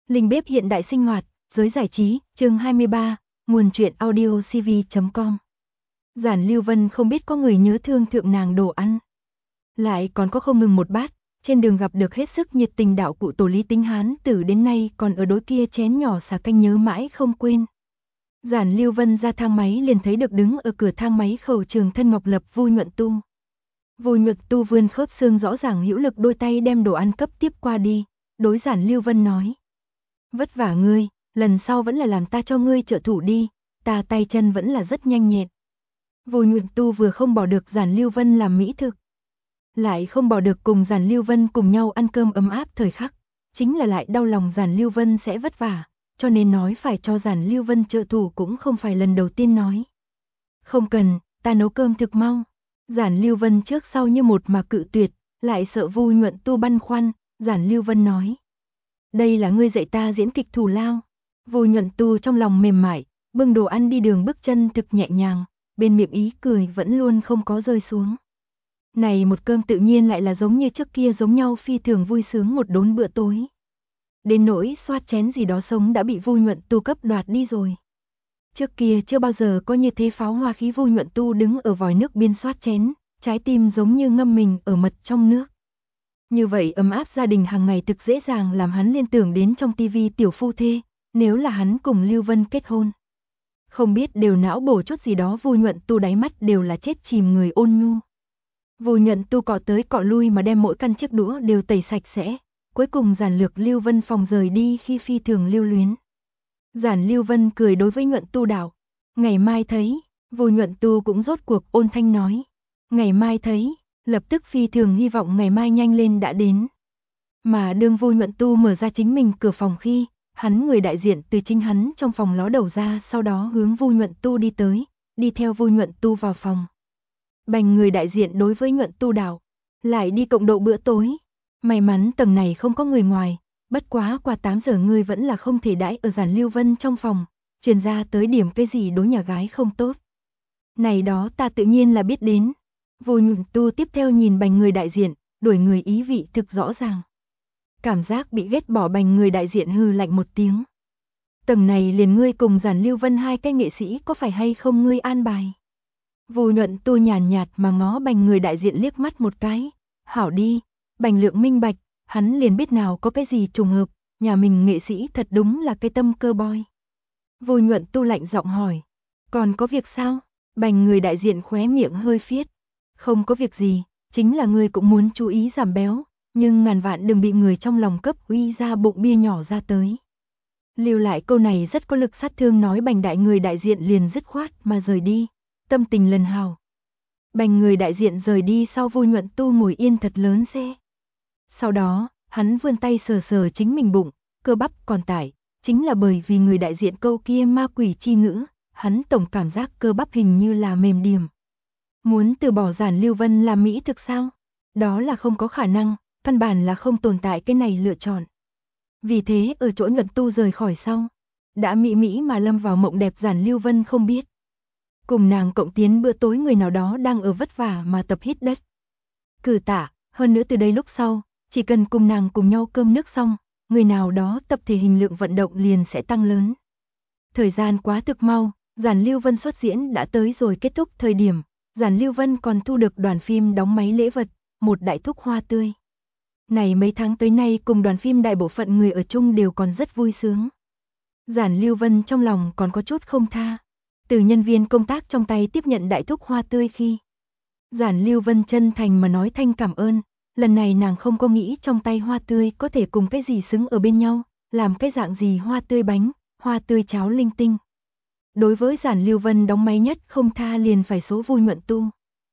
Linh bếp hiện đại sinh hoạt, giới giải trí, chương 23, nguồn truyện audio cv.com. Giản Lưu Vân không biết có người nhớ thương thượng nàng đồ ăn. Lại còn có không ngừng một bát, trên đường gặp được hết sức nhiệt tình đạo cụ tổ Lý Tính Hán Tử đến nay còn ở đối kia chén nhỏ xà canh nhớ mãi không quên. Giản Lưu Vân ra thang máy liền thấy được đứng ở cửa thang máy Khẩu Trường Thân Ngọc Lập Vui Nhuận Tu. Vui Nhuận Tu vươn khớp xương rõ ràng hữu lực đôi tay đem đồ ăn cấp tiếp qua đi, đối Giản Lưu Vân nói. Vất vả ngươi, lần sau vẫn là làm ta cho ngươi trợ thủ đi, ta tay chân vẫn là rất nhanh nhẹn. Vui Nhuận Tu vừa không bỏ được Giản Lưu Vân làm mỹ thực, lại không bỏ được cùng Giản Lưu Vân cùng nhau ăn cơm ấm áp thời khắc, chính là lại đau lòng Giản Lưu Vân sẽ vất vả, cho nên nói phải cho Giản Lưu Vân trợ thủ cũng không phải lần đầu tiên nói. Không cần, ta nấu cơm thực mau. Giản Lưu Vân trước sau như một mà cự tuyệt, lại sợ Vui Nhuận Tu băn khoăn, Giản Lưu Vân nói. Đây là ngươi dạy ta diễn kịch thù lao. Vui Nhuận Tu trong lòng mềm mại, bưng đồ ăn đi đường bước chân thực nhẹ nhàng, bên miệng ý cười vẫn luôn không có rơi xuống. Này một cơm tự nhiên lại là giống như trước kia giống nhau phi thường vui sướng một đốn bữa tối. Đến nỗi xoát chén gì đó sống đã bị Vui Nhuận Tu cấp đoạt đi rồi. Trước kia chưa bao giờ có như thế pháo hoa khí. Vui Nhuận Tu đứng ở vòi nước biên xoát chén, trái tim giống như ngâm mình ở mật trong nước. Như vậy ấm áp gia đình hàng ngày thực dễ dàng làm hắn liên tưởng đến trong tivi tiểu phu thê, nếu là hắn cùng Lưu Vân kết hôn. Không biết đều não bổ chút gì đó. Vui Nhuận Tu đáy mắt đều là chết chìm người ôn nhu. Vui Nhuận Tu cọ tới cọ lui mà đem mỗi căn chiếc đũa đều tẩy sạch sẽ, cuối cùng giản lược Lưu Vân phòng rời đi khi phi thường lưu luyến. Giản Lưu Vân cười đối với Nhuận Tu đạo, ngày mai thấy. Vui Nhuận Tu cũng rốt cuộc ôn thanh nói, ngày mai thấy, lập tức phi thường hy vọng ngày mai nhanh lên đã đến. Mà đương Vui Nhuận Tu mở ra chính mình cửa phòng khi, hắn người đại diện từ chính hắn trong phòng ló đầu ra, sau đó hướng Vui Nhuận Tu đi tới, đi theo Vui Nhuận Tu vào phòng. Bành người đại diện đối với Nhuận Tu đạo, lại đi cộng độ bữa tối. May mắn tầng này không có người ngoài, bất quá qua 8 giờ ngươi vẫn là không thể đãi ở Giản Lưu Vân trong phòng, truyền ra tới điểm cái gì đối nhà gái không tốt. Này đó ta tự nhiên là biết đến. Vui Nhuận Tu tiếp theo nhìn bành người đại diện, đuổi người ý vị thực rõ ràng. Cảm giác bị ghét bỏ bành người đại diện hừ lạnh một tiếng. Tầng này liền ngươi cùng Giản Lưu Vân hai cái nghệ sĩ có phải hay không ngươi an bài? Vui Nhuận Tu nhàn nhạt mà ngó bành người đại diện liếc mắt một cái. Hảo đi, bành lượng minh bạch, hắn liền biết nào có cái gì trùng hợp, nhà mình nghệ sĩ thật đúng là cái tâm cơ boy. Vui Nhuận Tu lạnh giọng hỏi, còn có việc sao? Bành người đại diện khóe miệng hơi phiết. Không có việc gì, chính là ngươi cũng muốn chú ý giảm béo, nhưng ngàn vạn đừng bị người trong lòng cấp uy ra bụng bia nhỏ ra tới. Lưu lại câu này rất có lực sát thương nói bành đại người đại diện liền dứt khoát mà rời đi, tâm tình lần hào. Bành người đại diện rời đi sau Vui Nhuận Tu ngồi yên thật lớn xe. Sau đó, hắn vươn tay sờ sờ chính mình bụng, cơ bắp còn tải, chính là bởi vì người đại diện câu kia ma quỷ chi ngữ, hắn tổng cảm giác cơ bắp hình như là mềm điểm. Muốn từ bỏ Giản Lưu Vân làm mỹ thực sao? Đó là không có khả năng, căn bản là không tồn tại cái này lựa chọn. Vì thế ở chỗ Nhuận Tu rời khỏi sau, đã mỹ mà lâm vào mộng đẹp Giản Lưu Vân không biết. Cùng nàng cộng tiến bữa tối người nào đó đang ở vất vả mà tập hít đất. Cử tạ, hơn nữa từ đây lúc sau, chỉ cần cùng nàng cùng nhau cơm nước xong, người nào đó tập thể hình lượng vận động liền sẽ tăng lớn. Thời gian quá thực mau, Giản Lưu Vân xuất diễn đã tới rồi kết thúc thời điểm. Giản Lưu Vân còn thu được đoàn phim đóng máy lễ vật, một đại thúc hoa tươi. Này mấy tháng tới nay cùng đoàn phim đại bộ phận người ở chung đều còn rất vui sướng. Giản Lưu Vân trong lòng còn có chút không tha. Từ nhân viên công tác trong tay tiếp nhận đại thúc hoa tươi khi. Giản Lưu Vân chân thành mà nói thanh cảm ơn, lần này nàng không có nghĩ trong tay hoa tươi có thể cùng cái gì xứng ở bên nhau, làm cái dạng gì hoa tươi bánh, hoa tươi cháo linh tinh. Đối với Giản Lưu Vân đóng máy nhất không tha liền phải số Vui Nhuận Tu.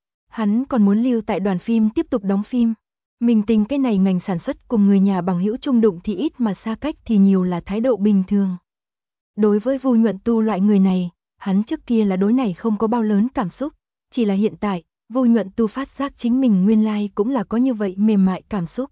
Hắn còn muốn lưu tại đoàn phim tiếp tục đóng phim. Mình tình cái này ngành sản xuất cùng người nhà bằng hữu chung đụng thì ít mà xa cách thì nhiều là thái độ bình thường. Đối với Vui Nhuận Tu loại người này, hắn trước kia là đối này không có bao lớn cảm xúc, chỉ là hiện tại, Vui Nhuận Tu phát giác chính mình nguyên lai cũng là có như vậy mềm mại cảm xúc.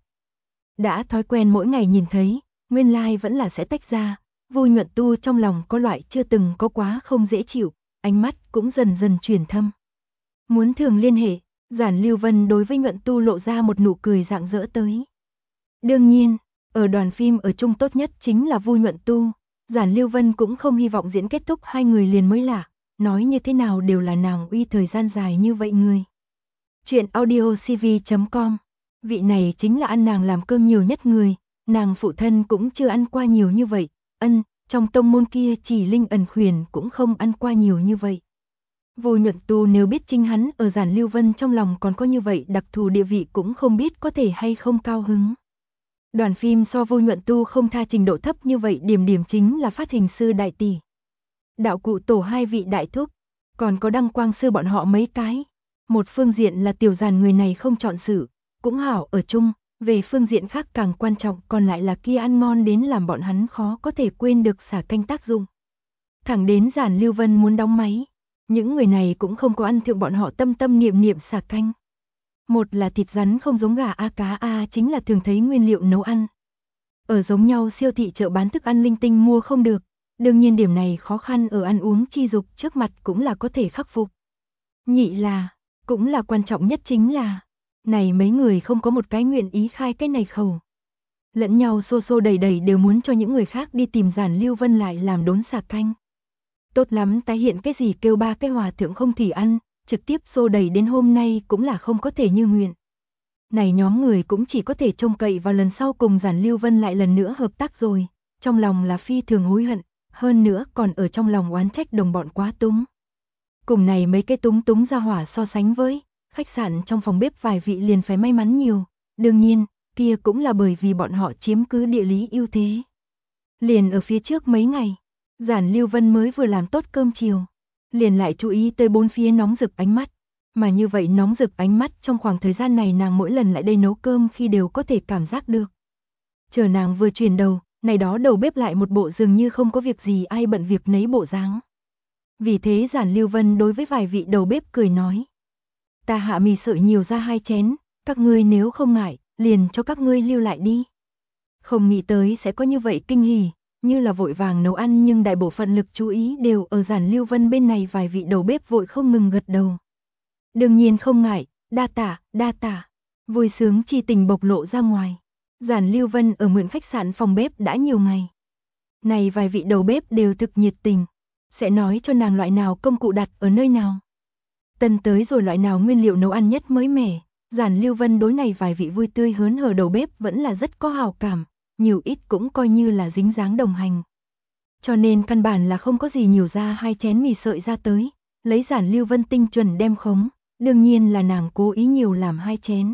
Đã thói quen mỗi ngày nhìn thấy, nguyên lai vẫn là sẽ tách ra. Vui Nhuận Tu trong lòng có loại chưa từng có quá không dễ chịu, ánh mắt cũng dần dần chuyển thâm. Muốn thường liên hệ, Giản Lưu Vân đối với Nhuận Tu lộ ra một nụ cười rạng rỡ tới. Đương nhiên, Ở đoàn phim ở chung tốt nhất chính là Vu Nhuận Tu, Giản Lưu Vân cũng không hy vọng diễn kết thúc hai người liền mới lạ, nói như thế nào đều là nàng uy thời gian dài như vậy người. Chuyện audiocv.com. Vị này chính là ăn nàng làm cơm nhiều nhất người, nàng phụ thân cũng chưa ăn qua nhiều như vậy, trong tông môn kia chỉ Linh Ẩn Khuyển cũng không ăn qua nhiều như vậy. Vu Nhuận Tu nếu biết chính hắn ở Giản Lưu Vân trong lòng còn có như vậy đặc thù địa vị cũng không biết có thể hay không cao hứng. Đoàn phim so Vu Nhuận Tu không tha trình độ thấp như vậy, điểm chính là phát hình sư đại tỷ, đạo cụ tổ hai vị đại thúc, còn có đăng quang sư bọn họ mấy cái. Một phương diện là Tiểu Giản người này không chọn sự, cũng hảo ở chung, về phương diện khác càng quan trọng còn lại là kia ăn ngon đến làm bọn hắn khó có thể quên được xả canh tác dụng. Thẳng đến Giản Lưu Vân muốn đóng máy, những người này cũng không có ăn thượng bọn họ tâm tâm niệm niệm xả canh. Một là thịt rắn không giống gà cá chính là thường thấy nguyên liệu nấu ăn. Ở giống nhau siêu thị chợ bán thức ăn linh tinh mua không được, đương nhiên điểm này khó khăn ở ăn uống chi dục trước mặt cũng là có thể khắc phục. Nhị là, cũng là quan trọng nhất chính là, này mấy người không có một cái nguyện ý khai cái này khẩu. Lẫn nhau xô đẩy đều muốn cho những người khác đi tìm Giản Lưu Vân lại làm đốn xả canh. Tốt lắm tái hiện cái gì kêu ba cái hòa thượng không thì ăn, trực tiếp xô đẩy đến hôm nay cũng là không có thể như nguyện. Này nhóm người cũng chỉ có thể trông cậy vào lần sau cùng Giản Lưu Vân lại lần nữa hợp tác rồi, trong lòng là phi thường hối hận, hơn nữa còn ở trong lòng oán trách đồng bọn quá túng. Cùng này mấy cái túng ra hỏa so sánh với, khách sạn trong phòng bếp vài vị liền phải may mắn nhiều, đương nhiên, kia cũng là bởi vì bọn họ chiếm cứ địa lý ưu thế. Liền ở phía trước mấy ngày, Giản Lưu Vân mới vừa làm tốt cơm chiều, liền lại chú ý tới bốn phía nóng rực ánh mắt, mà như vậy nóng rực ánh mắt trong khoảng thời gian này nàng mỗi lần lại đây nấu cơm khi đều có thể cảm giác được. Chờ nàng vừa chuyển đầu, này đó đầu bếp lại một bộ dường như không có việc gì ai bận việc nấy bộ dáng. Vì thế Giản Lưu Vân đối với vài vị đầu bếp cười nói: "Ta hạ mì sợi nhiều ra 2 chén, các ngươi nếu không ngại, liền cho các ngươi lưu lại đi." Không nghĩ tới sẽ có như vậy kinh hỉ, như là vội vàng nấu ăn nhưng đại bộ phận lực chú ý đều ở Giản Lưu Vân bên này, vài vị đầu bếp vội không ngừng gật đầu. Đương nhiên không ngại, đa tả, vui sướng chi tình bộc lộ ra ngoài. Giản Lưu Vân ở mượn khách sạn phòng bếp đã nhiều ngày. Này vài vị đầu bếp đều thực nhiệt tình, sẽ nói cho nàng loại nào công cụ đặt ở nơi nào. Tân tới rồi loại nào nguyên liệu nấu ăn nhất mới mẻ, Giản Lưu Vân đối này vài vị vui tươi hớn hở đầu bếp vẫn là rất có hào cảm, nhiều ít cũng coi như là dính dáng đồng hành. Cho nên căn bản là không có gì nhiều ra 2 chén mì sợi ra tới, lấy Giản Lưu Vân tinh chuẩn đem khống, đương nhiên là nàng cố ý nhiều làm 2 chén.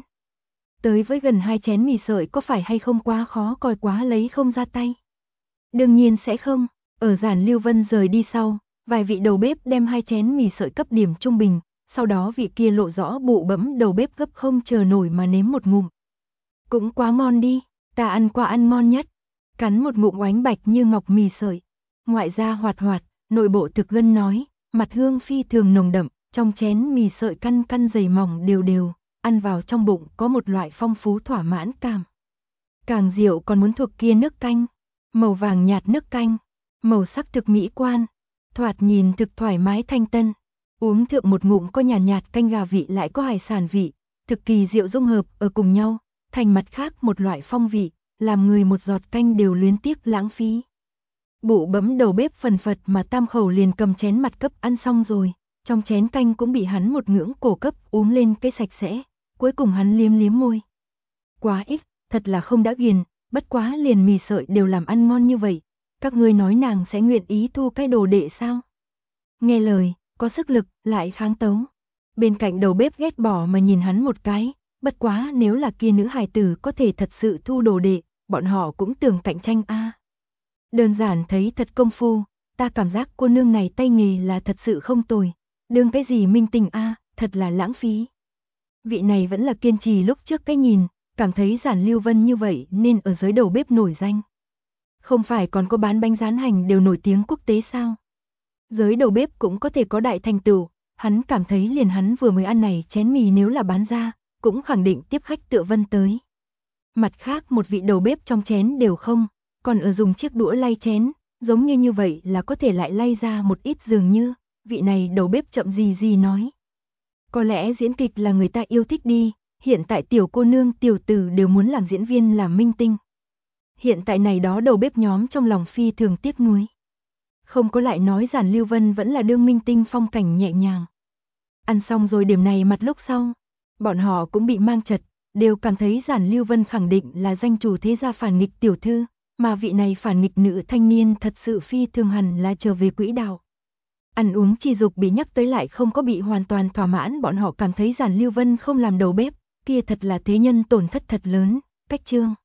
Tới với gần 2 chén mì sợi có phải hay không quá khó coi quá lấy không ra tay? Đương nhiên sẽ không, ở Giản Lưu Vân rời đi sau, vài vị đầu bếp đem 2 chén mì sợi cấp điểm trung bình, sau đó vị kia lộ rõ bụ bẫm đầu bếp gấp không chờ nổi mà nếm một ngụm. Cũng quá ngon đi, ta ăn qua ăn ngon nhất. Cắn một ngụm oánh bạch như ngọc mì sợi, ngoại da hoạt hoạt, nội bộ thực gân nói, mặt hương phi thường nồng đậm, trong chén mì sợi căn dày mỏng đều, ăn vào trong bụng có một loại phong phú thỏa mãn cảm. Càng rượu còn muốn thuộc kia nước canh, màu vàng nhạt nước canh, màu sắc thực mỹ quan, thoạt nhìn thực thoải mái thanh tân. Uống thượng một ngụm có nhạt canh gà vị lại có hải sản vị, thực kỳ diệu dung hợp ở cùng nhau, thành mặt khác một loại phong vị, làm người một giọt canh đều luyến tiếc lãng phí. Bụ bấm đầu bếp phần phật mà tam khẩu liền cầm chén mặt cấp ăn xong rồi, trong chén canh cũng bị hắn một ngưỡng cổ cấp uống lên cái sạch sẽ, cuối cùng hắn liếm môi. Quá ít, thật là không đã ghiền, bất quá liền mì sợi đều làm ăn ngon như vậy, các ngươi nói nàng sẽ nguyện ý thu cái đồ đệ sao? Nghe lời, có sức lực, lại kháng tấu. Bên cạnh đầu bếp ghét bỏ mà nhìn hắn một cái, bất quá nếu là kia nữ hài tử có thể thật sự thu đồ đệ, bọn họ cũng tưởng cạnh tranh a. Đơn giản thấy thật công phu, ta cảm giác cô nương này tay nghề là thật sự không tồi, đương cái gì minh tình a, thật là lãng phí. Vị này vẫn là kiên trì lúc trước cái nhìn, cảm thấy Giản Lưu Vân như vậy nên ở giới đầu bếp nổi danh. Không phải còn có bán bánh rán hành đều nổi tiếng quốc tế sao? Giới đầu bếp cũng có thể có đại thành tựu, hắn cảm thấy liền hắn vừa mới ăn này chén mì nếu là bán ra, cũng khẳng định tiếp khách tựa Vân tới. Mặt khác một vị đầu bếp trong chén đều không, còn ở dùng chiếc đũa lay chén, giống như vậy là có thể lại lay ra một ít, dường như, vị này đầu bếp chậm gì nói. Có lẽ diễn kịch là người ta yêu thích đi, hiện tại tiểu cô nương tiểu tử đều muốn làm diễn viên làm minh tinh. Hiện tại này đó đầu bếp nhóm trong lòng phi thường tiếc nuối. Không có lại nói Giản Lưu Vân vẫn là đương minh tinh phong cảnh nhẹ nhàng. Ăn xong rồi điểm này mặt lúc sau, bọn họ cũng bị mang chật, đều cảm thấy Giản Lưu Vân khẳng định là danh chủ thế gia phản nghịch tiểu thư, mà vị này phản nghịch nữ thanh niên thật sự phi thường hẳn là trở về quỹ đạo. Ăn uống chi dục bị nhắc tới lại không có bị hoàn toàn thỏa mãn, bọn họ cảm thấy Giản Lưu Vân không làm đầu bếp, kia thật là thế nhân tổn thất thật lớn. Cách chương